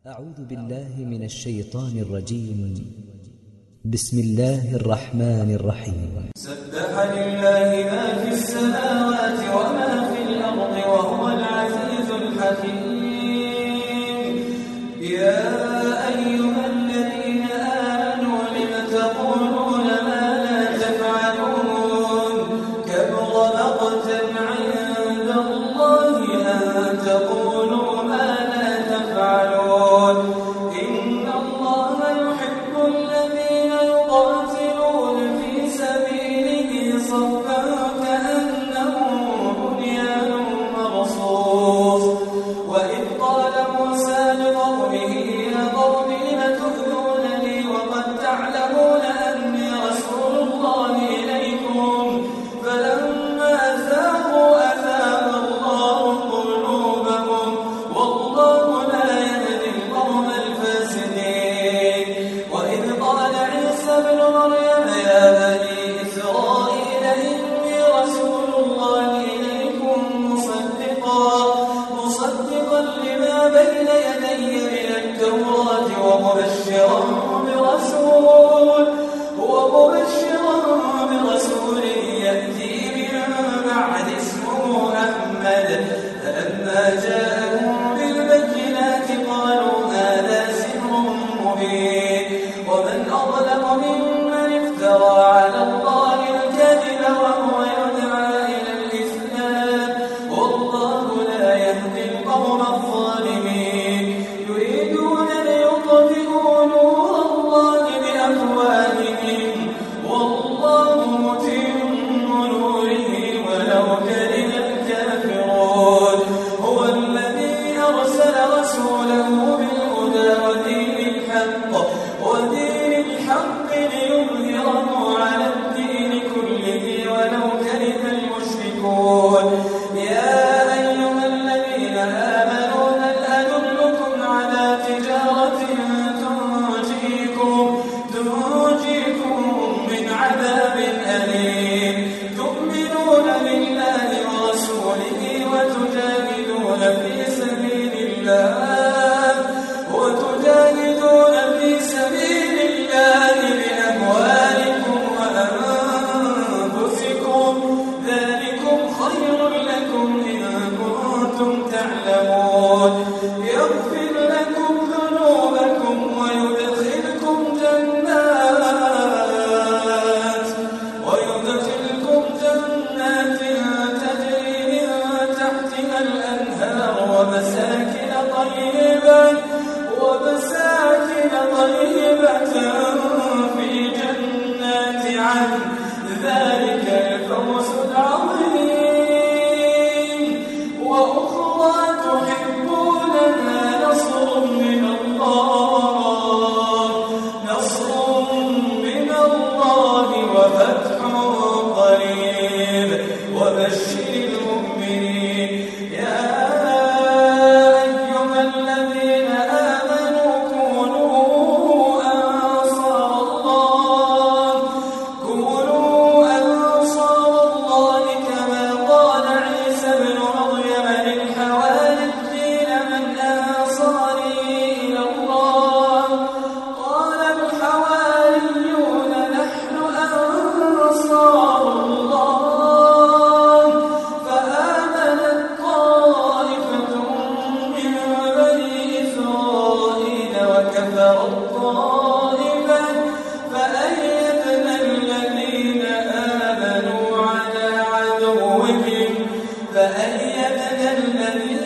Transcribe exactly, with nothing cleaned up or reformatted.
أعوذ بالله من الشيطان الرجيم. بسم الله الرحمن الرحيم. سبح لله ما في السماوات وما في الأرض وهو العزيز الحكيم. يا أيها الذين آمنوا لم تقولون ما لا تفعلون كبر مقتا عند الله أن تقولوا ما لا تفعلون. إن الله يحب الذين يقاتلون في سبيله صفا كأنهم بنيان مرصوص. وإذ قال موسى لقومه يا قوم لم تؤذونني وقد تعلمون أني رسول الله إليكم فلما زاغوا أزاغ الله قلوبهم والله لا يهدي القوم الفاسقين. وإذ قال عيسى ابن مريم يا بني إسرائيل إني رسول الله إليكم مصدقا مصدقا لما بين يدي من التوراة ومبشرا برسول ومبشرا برسول يأتي من بعد اسمه أحمد. فلما جاءهم بالبينات قالوا هذا سحر مبين. ومن أظلم ممن افترى على الله الكذب وهو يدعى إلى الإسلام والله لا يهدي القوم الظالمين. يريدون ليطفئوا نور الله بأفواههم والله متم نوره ولو كره الكافرون. هو الذي أرسل رسوله بالهدى ودين الحق ودين الحق ليظهره على الدين كله ولو كره المشركون. يا أيها الذين آمنوا هل أدلكم على تجارة تنجيكم تنجيكم من عذاب أليم تؤمنون بالله ورسوله وتجاهدون في سبيل الله وتجاهدون في سبيل الله بأموالكم وأنفسكم ذلكم خير لكم إن كنتم تعلمون. يغفر لكم ذنوبكم ويدخلكم جنات ويدخلكم جنات تجري من تحتها الأنهار ومساكن طيبة ومساكن طيبة في جنات عدن ذلك الفوز العظيم. وأخرى تحبونها نصر من الله نصر من الله وفتح قريب وبشر المؤمنين. يا أيها الذين آمنوا كونوا أنصار الله كونوا أنصار الله كما قال عيسى ابن مريم للحواريين من أنصاري إلى الله قال الحواريون نحن أنصار الله. فآمنت طائفة من بني إسرائيل وكفرت طائفة فأيدنا الذين آمنوا على عدوهم فأيدنا الذين